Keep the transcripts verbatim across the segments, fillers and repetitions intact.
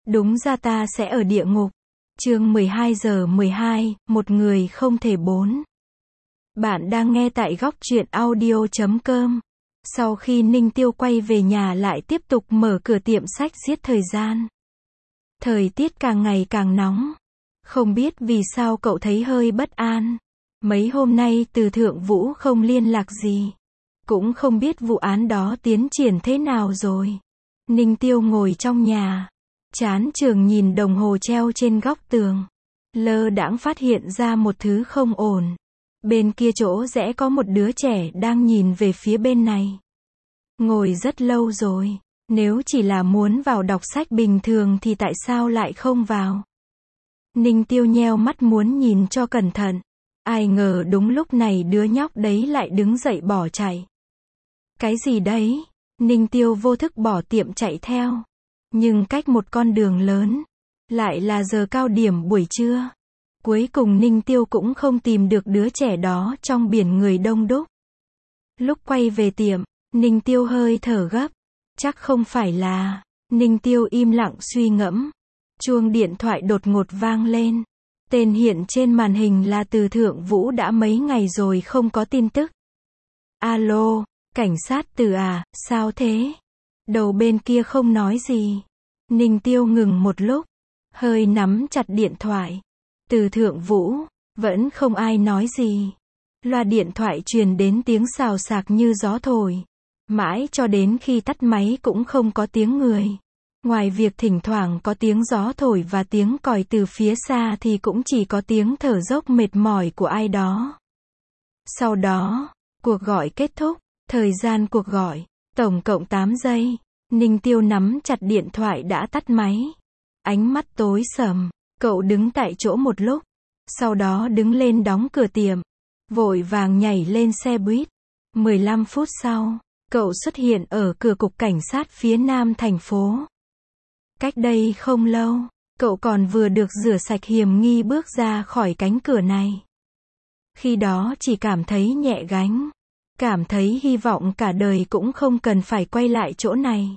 Đúng ra ta sẽ ở địa ngục. Chương mười hai giờ mười hai, một người không thể bốn. Bạn đang nghe tại góc truyện audio chấm com. Sau khi Ninh Tiêu quay về nhà lại tiếp tục mở cửa tiệm sách giết thời gian. Thời tiết càng ngày càng nóng. Không biết vì sao cậu thấy hơi bất an. Mấy hôm nay Từ Thượng Vũ không liên lạc gì. Cũng không biết vụ án đó tiến triển thế nào rồi. Ninh Tiêu ngồi trong nhà. Chán chường nhìn đồng hồ treo trên góc tường. Lơ đãng phát hiện ra một thứ không ổn. Bên kia chỗ rẽ có một đứa trẻ đang nhìn về phía bên này. Ngồi rất lâu rồi. Nếu chỉ là muốn vào đọc sách bình thường thì tại sao lại không vào? Ninh Tiêu nheo mắt muốn nhìn cho cẩn thận. Ai ngờ đúng lúc này đứa nhóc đấy lại đứng dậy bỏ chạy. Cái gì đấy? Ninh Tiêu vô thức bỏ tiệm chạy theo. Nhưng cách một con đường lớn. Lại là giờ cao điểm buổi trưa. Cuối cùng Ninh Tiêu cũng không tìm được đứa trẻ đó trong biển người đông đúc. Lúc quay về tiệm, Ninh Tiêu hơi thở gấp. Chắc không phải là... Ninh Tiêu im lặng suy ngẫm. Chuông điện thoại đột ngột vang lên. Tên hiện trên màn hình là Từ Thượng Vũ, đã mấy ngày rồi không có tin tức. Alo, cảnh sát Từ à, sao thế? Đầu bên kia không nói gì. Ninh Tiêu ngừng một lúc. Hơi nắm chặt điện thoại. Từ Thượng Vũ, vẫn không ai nói gì. Loa điện thoại truyền đến tiếng xào xạc như gió thổi. Mãi cho đến khi tắt máy cũng không có tiếng người. Ngoài việc thỉnh thoảng có tiếng gió thổi và tiếng còi từ phía xa thì cũng chỉ có tiếng thở dốc mệt mỏi của ai đó. Sau đó, cuộc gọi kết thúc. Thời gian cuộc gọi, tổng cộng tám giây. Ninh Tiêu nắm chặt điện thoại đã tắt máy. Ánh mắt tối sầm. Cậu đứng tại chỗ một lúc. Sau đó đứng lên đóng cửa tiệm. Vội vàng nhảy lên xe buýt. mười lăm phút sau, cậu xuất hiện ở cửa cục cảnh sát phía nam thành phố. Cách đây không lâu, cậu còn vừa được rửa sạch hiểm nghi bước ra khỏi cánh cửa này. Khi đó chỉ cảm thấy nhẹ gánh. Cảm thấy hy vọng cả đời cũng không cần phải quay lại chỗ này.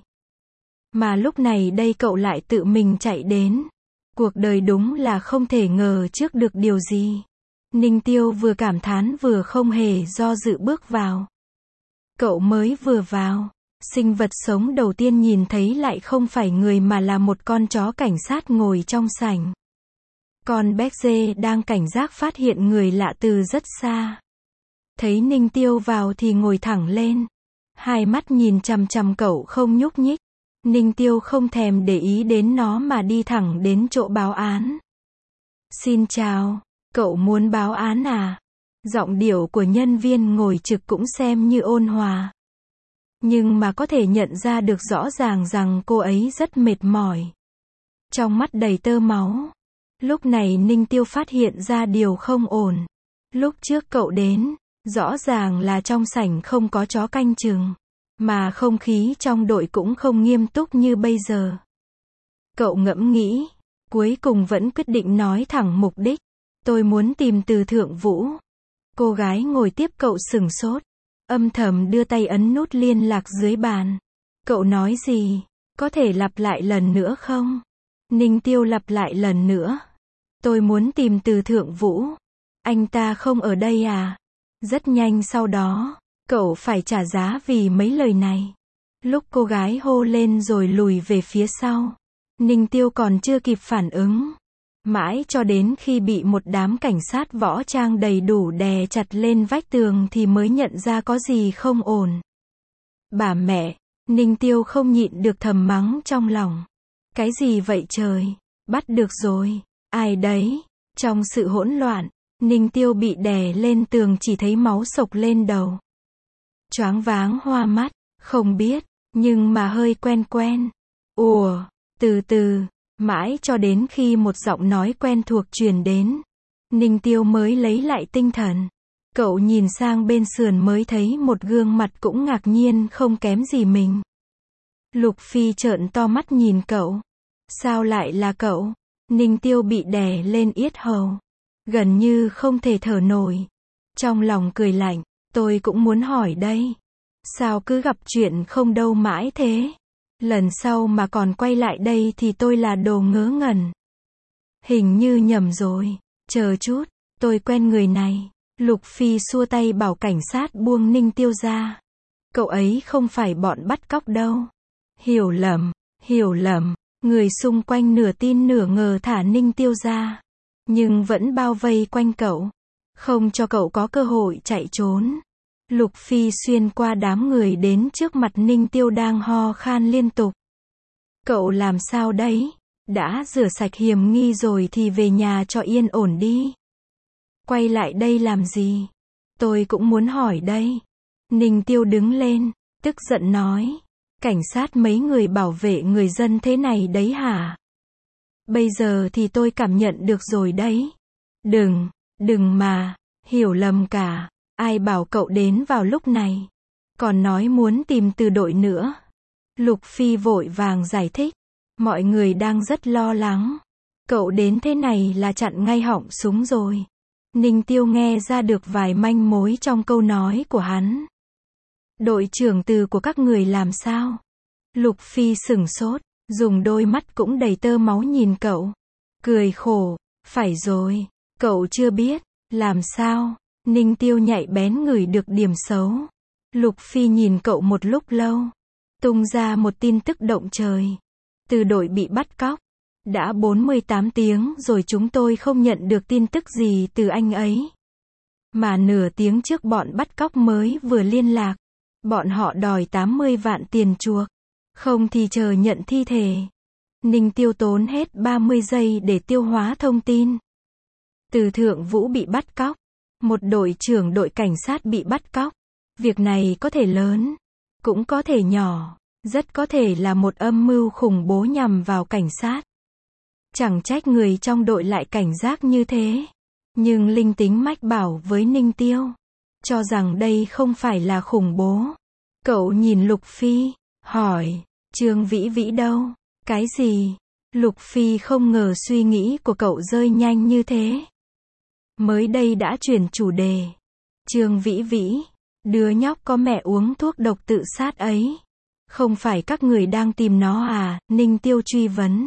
Mà lúc này đây cậu lại tự mình chạy đến. Cuộc đời đúng là không thể ngờ trước được điều gì. Ninh Tiêu vừa cảm thán vừa không hề do dự bước vào. Cậu mới vừa vào. Sinh vật sống đầu tiên nhìn thấy lại không phải người mà là một con chó cảnh sát ngồi trong sảnh. Con Béc-dê đang cảnh giác phát hiện người lạ từ rất xa. Thấy Ninh Tiêu vào thì ngồi thẳng lên. Hai mắt nhìn chằm chằm cậu không nhúc nhích. Ninh Tiêu không thèm để ý đến nó mà đi thẳng đến chỗ báo án. Xin chào, cậu muốn báo án à? Giọng điệu của nhân viên ngồi trực cũng xem như ôn hòa. Nhưng mà có thể nhận ra được rõ ràng rằng cô ấy rất mệt mỏi. Trong mắt đầy tơ máu. Lúc này Ninh Tiêu phát hiện ra điều không ổn. Lúc trước cậu đến, rõ ràng là trong sảnh không có chó canh chừng. Mà không khí trong đội cũng không nghiêm túc như bây giờ. Cậu ngẫm nghĩ. Cuối cùng vẫn quyết định nói thẳng mục đích. Tôi muốn tìm Từ Thượng Vũ. Cô gái ngồi tiếp cậu sửng sốt. Âm thầm đưa tay ấn nút liên lạc dưới bàn. Cậu nói gì? Có thể lặp lại lần nữa không? Ninh Tiêu lặp lại lần nữa. Tôi muốn tìm Từ Thượng Vũ. Anh ta không ở đây à? Rất nhanh sau đó, cậu phải trả giá vì mấy lời này. Lúc cô gái hô lên rồi lùi về phía sau. Ninh Tiêu còn chưa kịp phản ứng. Mãi cho đến khi bị một đám cảnh sát võ trang đầy đủ đè chặt lên vách tường thì mới nhận ra có gì không ổn. Bà mẹ, Ninh Tiêu không nhịn được thầm mắng trong lòng. Cái gì vậy trời? Bắt được rồi. Ai đấy? Trong sự hỗn loạn, Ninh Tiêu bị đè lên tường chỉ thấy máu sộc lên đầu. Choáng váng hoa mắt, không biết, nhưng mà hơi quen quen. Ủa, từ từ, mãi cho đến khi một giọng nói quen thuộc truyền đến. Ninh Tiêu mới lấy lại tinh thần. Cậu nhìn sang bên sườn mới thấy một gương mặt cũng ngạc nhiên không kém gì mình. Lục Phi trợn to mắt nhìn cậu. Sao lại là cậu? Ninh Tiêu bị đè lên yết hầu. Gần như không thể thở nổi. Trong lòng cười lạnh, tôi cũng muốn hỏi đây. Sao cứ gặp chuyện không đâu mãi thế? Lần sau mà còn quay lại đây thì tôi là đồ ngớ ngẩn. Hình như nhầm rồi. Chờ chút, tôi quen người này. Lục Phi xua tay bảo cảnh sát buông Ninh Tiêu ra. Cậu ấy không phải bọn bắt cóc đâu. Hiểu lầm, hiểu lầm. Người xung quanh nửa tin nửa ngờ thả Ninh Tiêu ra. Nhưng vẫn bao vây quanh cậu. Không cho cậu có cơ hội chạy trốn. Lục Phi xuyên qua đám người đến trước mặt Ninh Tiêu đang ho khan liên tục. Cậu làm sao đấy? Đã rửa sạch hiểm nghi rồi thì về nhà cho yên ổn đi. Quay lại đây làm gì? Tôi cũng muốn hỏi đây. Ninh Tiêu đứng lên, tức giận nói. Cảnh sát mấy người bảo vệ người dân thế này đấy hả? Bây giờ thì tôi cảm nhận được rồi đấy. Đừng, đừng mà, hiểu lầm cả. Ai bảo cậu đến vào lúc này? Còn nói muốn tìm từ đội nữa. Lục Phi vội vàng giải thích. Mọi người đang rất lo lắng. Cậu đến thế này là chặn ngay họng súng rồi. Ninh Tiêu nghe ra được vài manh mối trong câu nói của hắn. Đội trưởng từ của các người làm sao? Lục Phi sửng sốt, dùng đôi mắt cũng đầy tơ máu nhìn cậu. Cười khổ, phải rồi, cậu chưa biết, làm sao? Ninh Tiêu nhạy bén ngửi được điểm xấu. Lục Phi nhìn cậu một lúc lâu. Tung ra một tin tức động trời. Từ đội bị bắt cóc. Đã bốn mươi tám tiếng rồi chúng tôi không nhận được tin tức gì từ anh ấy. Mà nửa tiếng trước bọn bắt cóc mới vừa liên lạc. Bọn họ đòi tám mươi vạn tiền chuộc. Không thì chờ nhận thi thể. Ninh Tiêu tốn hết ba mươi giây để tiêu hóa thông tin. Từ Thượng Vũ bị bắt cóc. Một đội trưởng đội cảnh sát bị bắt cóc. Việc này có thể lớn, cũng có thể nhỏ, rất có thể là một âm mưu khủng bố nhằm vào cảnh sát. Chẳng trách người trong đội lại cảnh giác như thế. Nhưng linh tính mách bảo với Ninh Tiêu, cho rằng đây không phải là khủng bố. Cậu nhìn Lục Phi, hỏi, Trương Vĩ Vĩ đâu? Cái gì? Lục Phi không ngờ suy nghĩ của cậu rơi nhanh như thế. Mới đây đã chuyển chủ đề. Trương Vĩ Vĩ, đứa nhóc có mẹ uống thuốc độc tự sát ấy. Không phải các người đang tìm nó à? Ninh Tiêu truy vấn.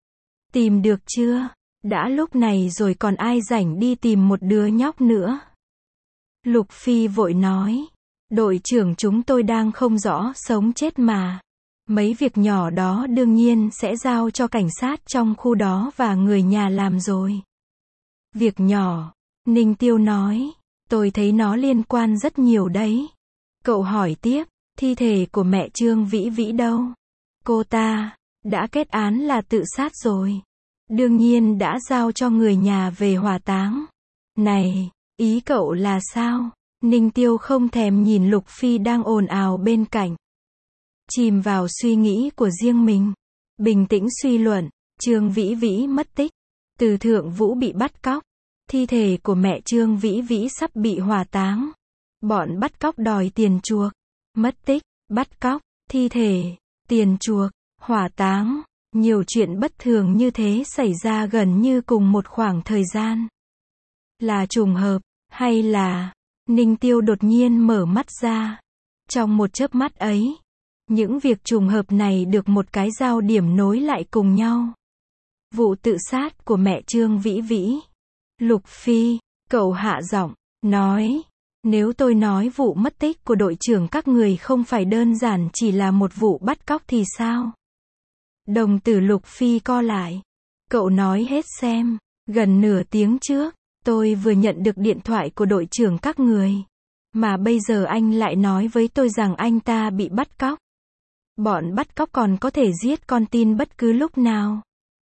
Tìm được chưa? Đã lúc này rồi còn ai rảnh đi tìm một đứa nhóc nữa? Lục Phi vội nói. Đội trưởng chúng tôi đang không rõ sống chết mà. Mấy việc nhỏ đó đương nhiên sẽ giao cho cảnh sát trong khu đó và người nhà làm rồi. Việc nhỏ, Ninh Tiêu nói. Tôi thấy nó liên quan rất nhiều đấy. Cậu hỏi tiếp, thi thể của mẹ Trương Vĩ Vĩ đâu? Cô ta đã kết án là tự sát rồi. Đương nhiên đã giao cho người nhà về hỏa táng. Này, ý cậu là sao? Ninh Tiêu không thèm nhìn Lục Phi đang ồn ào bên cạnh. Chìm vào suy nghĩ của riêng mình. Bình tĩnh suy luận, Trương Vĩ Vĩ mất tích. Từ Thượng Vũ bị bắt cóc. Thi thể của mẹ Trương Vĩ Vĩ sắp bị hỏa táng. Bọn bắt cóc đòi tiền chuộc. Mất tích, bắt cóc, thi thể, tiền chuộc, hỏa táng. Nhiều chuyện bất thường như thế xảy ra gần như cùng một khoảng thời gian. Là trùng hợp, hay là... Ninh Tiêu đột nhiên mở mắt ra. Trong một chớp mắt ấy, những việc trùng hợp này được một cái giao điểm nối lại cùng nhau. Vụ tự sát của mẹ Trương Vĩ Vĩ. Lục Phi, cậu hạ giọng, nói, nếu tôi nói vụ mất tích của đội trưởng các người không phải đơn giản chỉ là một vụ bắt cóc thì sao? Đồng tử Lục Phi co lại. Cậu nói hết xem, gần nửa tiếng trước, tôi vừa nhận được điện thoại của đội trưởng các người. Mà bây giờ anh lại nói với tôi rằng anh ta bị bắt cóc. Bọn bắt cóc còn có thể giết con tin bất cứ lúc nào.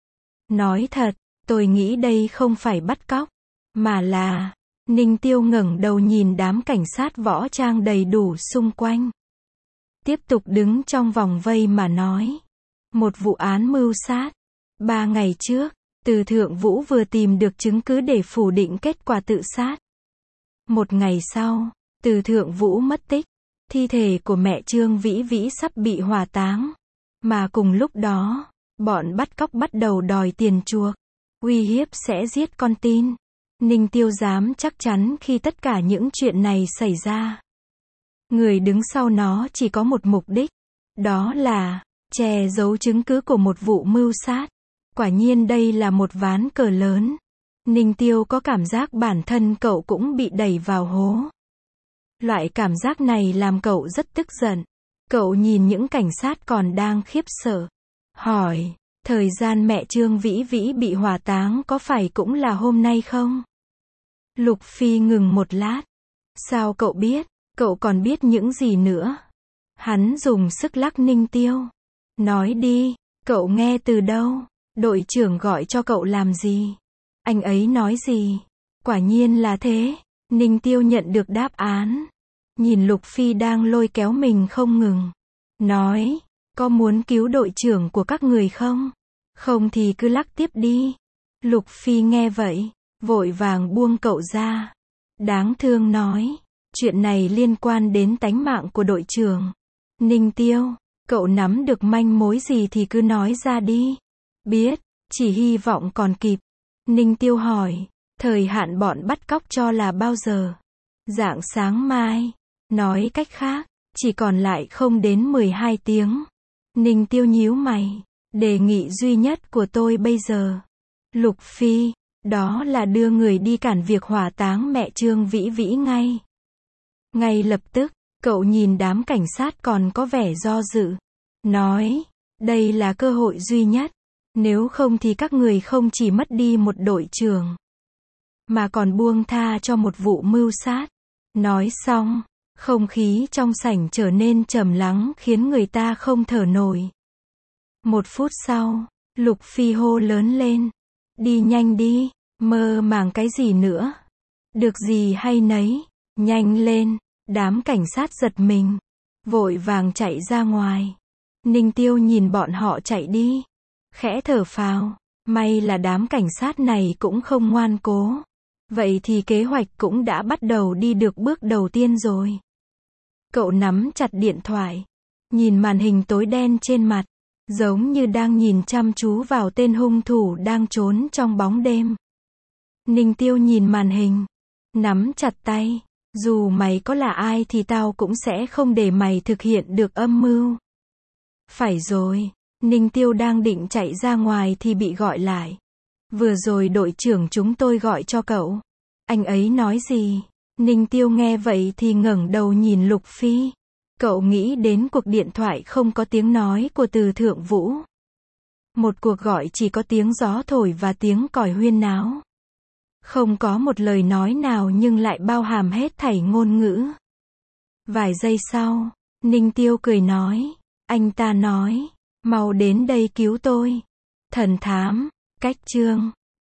Nói thật, tôi nghĩ đây không phải bắt cóc, mà là... Ninh Tiêu ngẩng đầu nhìn đám cảnh sát võ trang đầy đủ xung quanh. Tiếp tục đứng trong vòng vây mà nói. Một vụ án mưu sát. Ba ngày trước, Từ Thượng Vũ vừa tìm được chứng cứ để phủ định kết quả tự sát. Một ngày sau, Từ Thượng Vũ mất tích. Thi thể của mẹ Trương Vĩ Vĩ sắp bị hỏa táng. Mà cùng lúc đó, bọn bắt cóc bắt đầu đòi tiền chuộc. Uy hiếp sẽ giết con tin. Ninh Tiêu dám chắc chắn khi tất cả những chuyện này xảy ra. Người đứng sau nó chỉ có một mục đích. Đó là che giấu chứng cứ của một vụ mưu sát. Quả nhiên đây là một ván cờ lớn. Ninh Tiêu có cảm giác bản thân cậu cũng bị đẩy vào hố. Loại cảm giác này làm cậu rất tức giận. Cậu nhìn những cảnh sát còn đang khiếp sợ. Hỏi, thời gian mẹ Trương Vĩ Vĩ bị hỏa táng có phải cũng là hôm nay không? Lục Phi ngừng một lát. Sao cậu biết? Cậu còn biết những gì nữa? Hắn dùng sức lắc Ninh Tiêu. Nói đi, cậu nghe từ đâu? Đội trưởng gọi cho cậu làm gì? Anh ấy nói gì? Quả nhiên là thế. Ninh Tiêu nhận được đáp án. Nhìn Lục Phi đang lôi kéo mình không ngừng. Nói, có muốn cứu đội trưởng của các người không? Không thì cứ lắc tiếp đi. Lục Phi nghe vậy, vội vàng buông cậu ra. Đáng thương nói, chuyện này liên quan đến tánh mạng của đội trưởng. Ninh Tiêu, cậu nắm được manh mối gì thì cứ nói ra đi. Biết, chỉ hy vọng còn kịp. Ninh Tiêu hỏi, thời hạn bọn bắt cóc cho là bao giờ? Rạng sáng mai. Nói cách khác, chỉ còn lại không đến mười hai tiếng. Ninh Tiêu nhíu mày. Đề nghị duy nhất của tôi bây giờ, Lục Phi, đó là đưa người đi cản việc hỏa táng mẹ Trương Vĩ Vĩ ngay. Ngay lập tức, cậu nhìn đám cảnh sát còn có vẻ do dự. Nói, đây là cơ hội duy nhất. Nếu không thì các người không chỉ mất đi một đội trưởng, mà còn buông tha cho một vụ mưu sát. Nói xong, không khí trong sảnh trở nên trầm lắng khiến người ta không thở nổi. Một phút sau, Lục Phi hô lớn lên. Đi nhanh đi, mơ màng cái gì nữa. Được gì hay nấy, nhanh lên. Đám cảnh sát giật mình, vội vàng chạy ra ngoài. Ninh Tiêu nhìn bọn họ chạy đi, khẽ thở phào. May là đám cảnh sát này cũng không ngoan cố. Vậy thì kế hoạch cũng đã bắt đầu đi được bước đầu tiên rồi. Cậu nắm chặt điện thoại, nhìn màn hình tối đen trên mặt, giống như đang nhìn chăm chú vào tên hung thủ đang trốn trong bóng đêm. Ninh Tiêu nhìn màn hình, nắm chặt tay. Dù mày có là ai thì tao cũng sẽ không để mày thực hiện được âm mưu. Phải rồi, Ninh Tiêu đang định chạy ra ngoài thì bị gọi lại. Vừa rồi đội trưởng chúng tôi gọi cho cậu. Anh ấy nói gì? Ninh Tiêu nghe vậy thì ngẩng đầu nhìn Lục Phi. Cậu nghĩ đến cuộc điện thoại không có tiếng nói của Từ Thượng Vũ. Một cuộc gọi chỉ có tiếng gió thổi và tiếng còi huyên náo. Không có một lời nói nào nhưng lại bao hàm hết thảy ngôn ngữ. Vài giây sau, Ninh Tiêu cười nói. Anh ta nói, mau đến đây cứu tôi. Thần thám, cách chương.